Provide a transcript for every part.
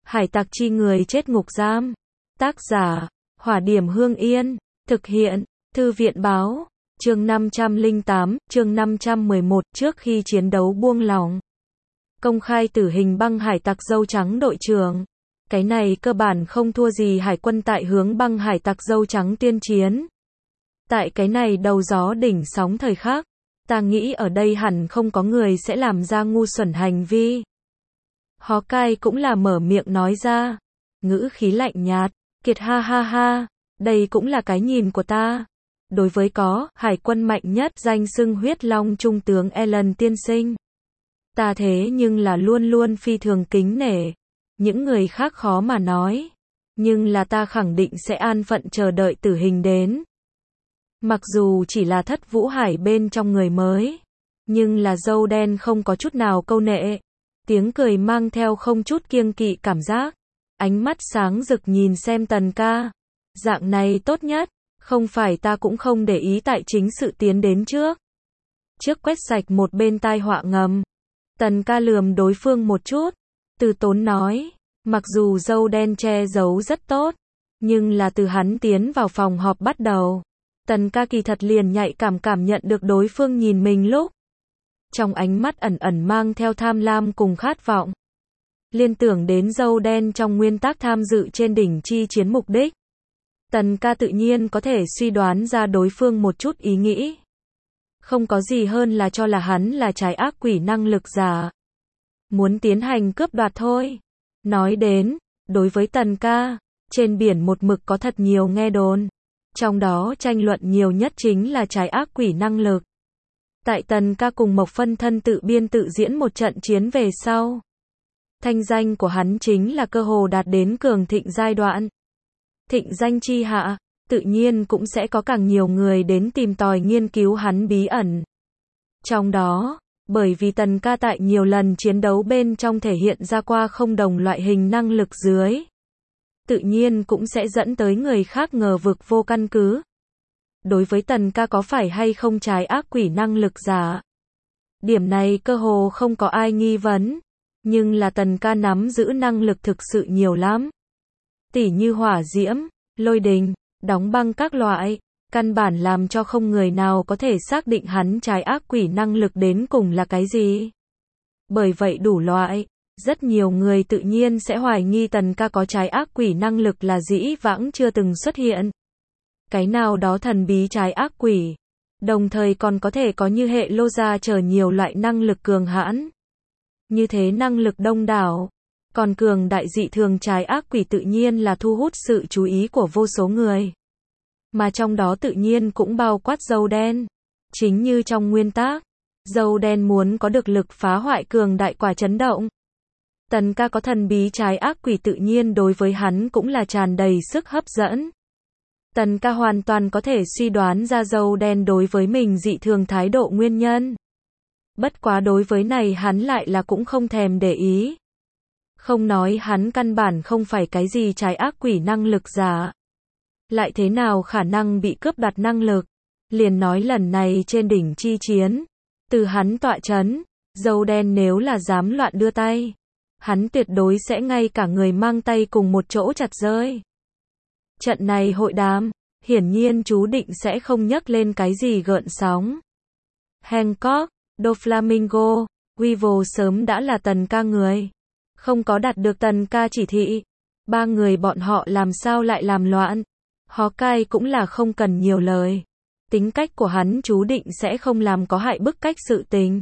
Hải tặc chi người chết ngục giam. Tác giả, Hỏa Điểm Hương Yên. Thực hiện, Thư viện báo. Chương 508, chương 511, trước khi chiến đấu buông lỏng. Công khai tử hình băng hải tặc dâu trắng đội trưởng. Cái này cơ bản không thua gì hải quân tại hướng băng hải tặc dâu trắng tuyên chiến. Tại cái này đầu gió đỉnh sóng thời khắc, ta nghĩ ở đây hẳn không có người sẽ làm ra ngu xuẩn hành vi. Hawkeye cũng là mở miệng nói ra, ngữ khí lạnh nhạt, Kiệt ha ha ha, đây cũng là cái nhìn của ta. Đối với có hải quân mạnh nhất danh xưng huyết long trung tướng Allen tiên sinh, ta thế nhưng là luôn luôn phi thường kính nể. Những người khác khó mà nói, nhưng là ta khẳng định sẽ an phận chờ đợi tử hình đến. Mặc dù chỉ là Thất Vũ Hải bên trong người mới, nhưng là dâu đen không có chút nào câu nệ, tiếng cười mang theo không chút kiêng kỵ cảm giác, ánh mắt sáng rực nhìn xem Tần ca. Dạng này tốt nhất, không phải ta cũng không để ý tại chính sự tiến đến trước. Trước quét sạch một bên tai họa ngầm, Tần ca lườm đối phương một chút, từ tốn nói, mặc dù dâu đen che giấu rất tốt, nhưng là từ hắn tiến vào phòng họp bắt đầu, Tần ca kỳ thật liền nhạy cảm nhận được đối phương nhìn mình lúc. Trong ánh mắt ẩn ẩn mang theo tham lam cùng khát vọng. Liên tưởng đến dâu đen trong nguyên tắc tham dự trên đỉnh chi chiến mục đích. Tần ca tự nhiên có thể suy đoán ra đối phương một chút ý nghĩ. Không có gì hơn là cho là hắn là trái ác quỷ năng lực giả. Muốn tiến hành cướp đoạt thôi. Nói đến, đối với Tần ca, trên biển một mực có thật nhiều nghe đồn. Trong đó tranh luận nhiều nhất chính là trái ác quỷ năng lực. Tại Tần ca cùng Mộc Phân Thân tự biên tự diễn một trận chiến về sau, thanh danh của hắn chính là cơ hồ đạt đến cường thịnh giai đoạn. Thịnh danh chi hạ, tự nhiên cũng sẽ có càng nhiều người đến tìm tòi nghiên cứu hắn bí ẩn. Trong đó, bởi vì Tần ca tại nhiều lần chiến đấu bên trong thể hiện ra qua không đồng loại hình năng lực dưới, tự nhiên cũng sẽ dẫn tới người khác ngờ vực vô căn cứ. Đối với Tần ca có phải hay không trái ác quỷ năng lực giả, điểm này cơ hồ không có ai nghi vấn, nhưng là Tần ca nắm giữ năng lực thực sự nhiều lắm. Tỉ như hỏa diễm, lôi đình, đóng băng các loại, căn bản làm cho không người nào có thể xác định hắn trái ác quỷ năng lực đến cùng là cái gì. Bởi vậy đủ loại, rất nhiều người tự nhiên sẽ hoài nghi Tần ca có trái ác quỷ năng lực là dĩ vãng chưa từng xuất hiện. Cái nào đó thần bí trái ác quỷ, đồng thời còn có thể có như hệ lô gia chờ nhiều loại năng lực cường hãn. Như thế năng lực đông đảo, còn cường đại dị thường trái ác quỷ tự nhiên là thu hút sự chú ý của vô số người. Mà trong đó tự nhiên cũng bao quát dâu đen. Chính như trong nguyên tắc, dâu đen muốn có được lực phá hoại cường đại quả chấn động. Tần ca có thần bí trái ác quỷ tự nhiên đối với hắn cũng là tràn đầy sức hấp dẫn. Tần ca hoàn toàn có thể suy đoán ra dâu đen đối với mình dị thường thái độ nguyên nhân. Bất quá đối với này hắn lại là cũng không thèm để ý. Không nói hắn căn bản không phải cái gì trái ác quỷ năng lực giả. Lại thế nào khả năng bị cướp đoạt năng lực. Liền nói lần này trên đỉnh chi chiến, từ hắn tọa chấn, dâu đen nếu là dám loạn đưa tay, hắn tuyệt đối sẽ ngay cả người mang tay cùng một chỗ chặt rơi. Trận này hội đàm, hiển nhiên chú định sẽ không nhắc lên cái gì gợn sóng. Hancock, Doflamingo, Weevil sớm đã là Tần ca người. Không có đạt được Tần ca chỉ thị, ba người bọn họ làm sao lại làm loạn. Hawkeye cũng là không cần nhiều lời. Tính cách của hắn chú định sẽ không làm có hại bức cách sự tình.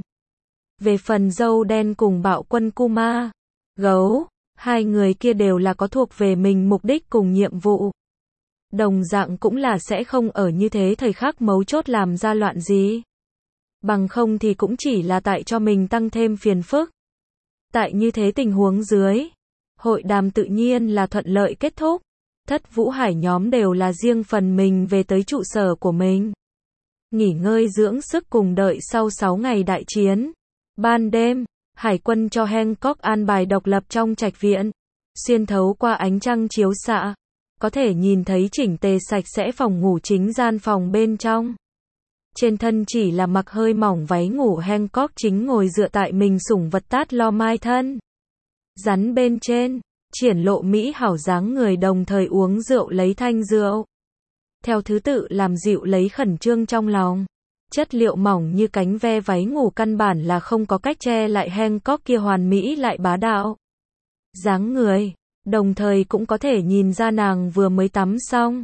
Về phần dâu đen cùng bạo quân Kuma, gấu, hai người kia đều là có thuộc về mình mục đích cùng nhiệm vụ. Đồng dạng cũng là sẽ không ở như thế thời khắc mấu chốt làm ra loạn gì. Bằng không thì cũng chỉ là tại cho mình tăng thêm phiền phức. Tại như thế tình huống dưới, hội đàm tự nhiên là thuận lợi kết thúc. Thất Vũ Hải nhóm đều là riêng phần mình về tới trụ sở của mình. Nghỉ ngơi dưỡng sức cùng đợi sau 6 ngày đại chiến. Ban đêm, Hải quân cho Hancock an bài độc lập trong trạch viện. Xuyên thấu qua ánh trăng chiếu xạ, có thể nhìn thấy chỉnh tề sạch sẽ phòng ngủ chính gian phòng bên trong. Trên thân chỉ là mặc hơi mỏng váy ngủ Hancock chính ngồi dựa tại mình sủng vật tát lo mai thân. Rắn bên trên, triển lộ mỹ hảo dáng người đồng thời uống rượu lấy thanh rượu. Theo thứ tự làm dịu lấy khẩn trương trong lòng. Chất liệu mỏng như cánh ve váy ngủ căn bản là không có cách che lại Hancock kia hoàn mỹ lại bá đạo dáng người, đồng thời cũng có thể nhìn ra nàng vừa mới tắm xong.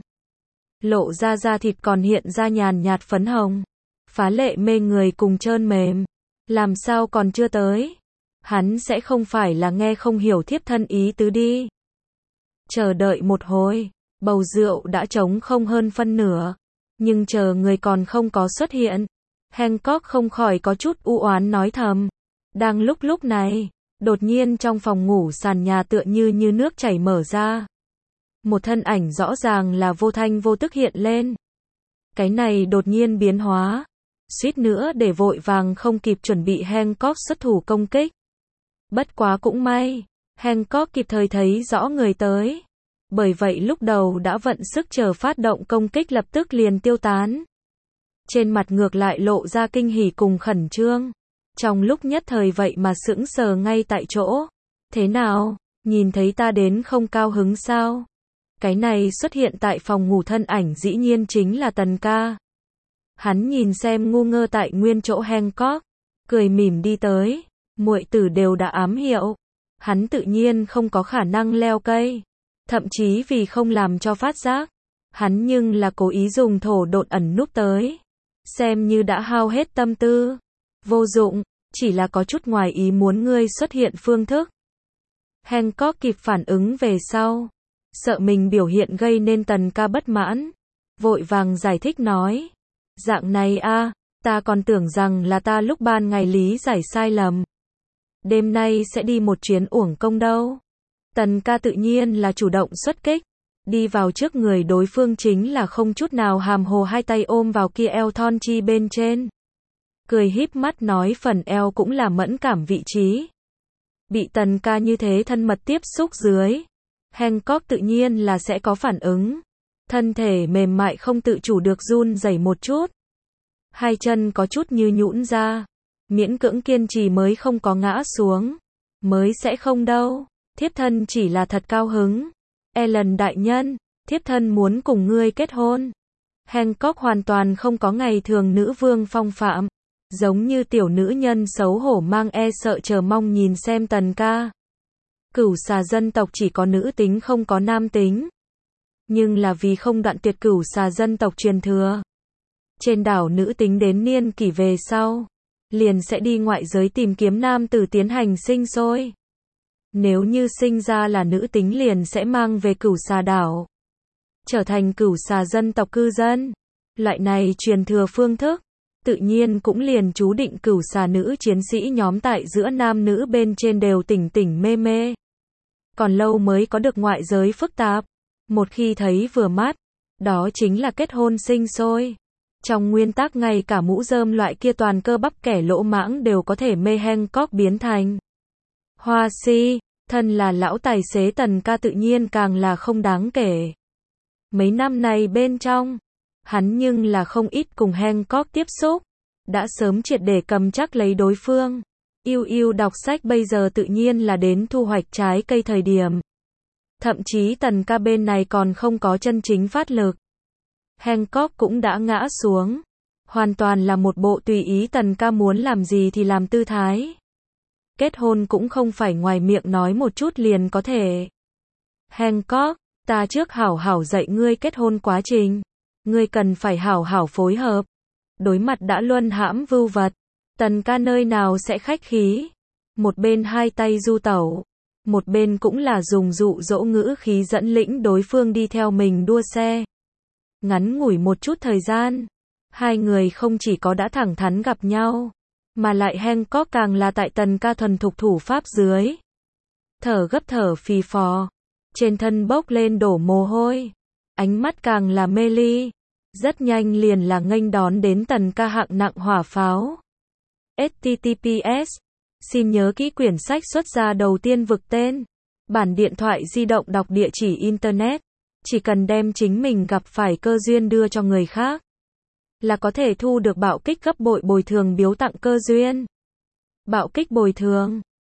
Lộ ra da thịt còn hiện ra nhàn nhạt phấn hồng, phá lệ mê người cùng trơn mềm. Làm sao còn chưa tới? Hắn sẽ không phải là nghe không hiểu thiếp thân ý tứ đi. Chờ đợi một hồi, bầu rượu đã trống không hơn phân nửa, nhưng chờ người còn không có xuất hiện. Hancock không khỏi có chút u oán nói thầm. Đang lúc này, đột nhiên trong phòng ngủ sàn nhà tựa như nước chảy mở ra. Một thân ảnh rõ ràng là vô thanh vô tức hiện lên. Cái này đột nhiên biến hóa, suýt nữa để vội vàng không kịp chuẩn bị Hancock xuất thủ công kích. Bất quá cũng may, Hancock kịp thời thấy rõ người tới. Bởi vậy lúc đầu đã vận sức chờ phát động công kích lập tức liền tiêu tán. Trên mặt ngược lại lộ ra kinh hỉ cùng khẩn trương. Trong lúc nhất thời vậy mà sững sờ ngay tại chỗ. Thế nào, nhìn thấy ta đến không cao hứng sao? Cái này xuất hiện tại phòng ngủ thân ảnh dĩ nhiên chính là Tần ca. Hắn nhìn xem ngu ngơ tại nguyên chỗ Hancock, cười mỉm đi tới. Muội tử đều đã ám hiệu. Hắn tự nhiên không có khả năng leo cây. Thậm chí vì không làm cho phát giác, hắn nhưng là cố ý dùng thổ độn ẩn núp tới. Xem như đã hao hết tâm tư. Vô dụng, chỉ là có chút ngoài ý muốn ngươi xuất hiện phương thức. Hancock kịp phản ứng về sau. Sợ mình biểu hiện gây nên Tần ca bất mãn. Vội vàng giải thích nói. Dạng này a, ta còn tưởng rằng là ta lúc ban ngày lý giải sai lầm. Đêm nay sẽ đi một chuyến uổng công đâu. Tần ca tự nhiên là chủ động xuất kích. Đi vào trước người đối phương chính là không chút nào hàm hồ hai tay ôm vào kia eo thon chi bên trên. Cười híp mắt nói phần eo cũng là mẫn cảm vị trí. Bị Tần ca như thế thân mật tiếp xúc dưới. Hancock tự nhiên là sẽ có phản ứng. Thân thể mềm mại không tự chủ được run rẩy một chút. Hai chân có chút như nhũn ra. Miễn cưỡng kiên trì mới không có ngã xuống. Mới sẽ không đâu. Thiếp thân chỉ là thật cao hứng. Ellen đại nhân, thiếp thân muốn cùng ngươi kết hôn. Hancock hoàn toàn không có ngày thường nữ vương phong phạm. Giống như tiểu nữ nhân xấu hổ mang sợ chờ mong nhìn xem Tần ca. Cửu xà dân tộc chỉ có nữ tính không có nam tính. Nhưng là vì không đoạn tuyệt cửu xà dân tộc truyền thừa. Trên đảo nữ tính đến niên kỷ về sau, liền sẽ đi ngoại giới tìm kiếm nam tử tiến hành sinh sôi. Nếu như sinh ra là nữ tính liền sẽ mang về cửu xà đảo. Trở thành cửu xà dân tộc cư dân. Loại này truyền thừa phương thức. Tự nhiên cũng liền chú định cửu xà nữ chiến sĩ nhóm tại giữa nam nữ bên trên đều tỉnh tỉnh mê mê. Còn lâu mới có được ngoại giới phức tạp. Một khi thấy vừa mắt, đó chính là kết hôn sinh sôi. Trong nguyên tắc ngay cả mũ rơm loại kia toàn cơ bắp kẻ lỗ mãng đều có thể mê Hancock biến thành. Hoa si, thân là lão tài xế Tần ca tự nhiên càng là không đáng kể. Mấy năm này bên trong, hắn nhưng là không ít cùng Hancock tiếp xúc. Đã sớm triệt để cầm chắc lấy đối phương. Yêu đọc sách bây giờ tự nhiên là đến thu hoạch trái cây thời điểm. Thậm chí Tần ca bên này còn không có chân chính phát lực. Hancock cũng đã ngã xuống. Hoàn toàn là một bộ tùy ý Tần ca muốn làm gì thì làm tư thái. Kết hôn cũng không phải ngoài miệng nói một chút liền có thể. Hancock, ta trước hảo hảo dạy ngươi kết hôn quá trình. Ngươi cần phải hảo hảo phối hợp. Đối mặt đã luân hãm vưu vật. Tần ca nơi nào sẽ khách khí. Một bên hai tay du tẩu. Một bên cũng là dùng dụ dỗ ngữ khí dẫn lĩnh đối phương đi theo mình đua xe. Ngắn ngủi một chút thời gian. Hai người không chỉ có đã thẳng thắn gặp nhau. Mà lại Hancock càng là tại Tần ca thuần thục thủ pháp dưới. Thở gấp thở phì phò. Trên thân bốc lên đổ mồ hôi. Ánh mắt càng là mê ly. Rất nhanh liền là nghênh đón đến Tần ca hạng nặng hỏa pháo. https. Xin nhớ kỹ quyển sách xuất ra đầu tiên vực tên. Bản điện thoại di động đọc địa chỉ Internet. Chỉ cần đem chính mình gặp phải cơ duyên đưa cho người khác. Là có thể thu được bạo kích gấp bội bồi thường biếu tặng cơ duyên. Bạo kích bồi thường.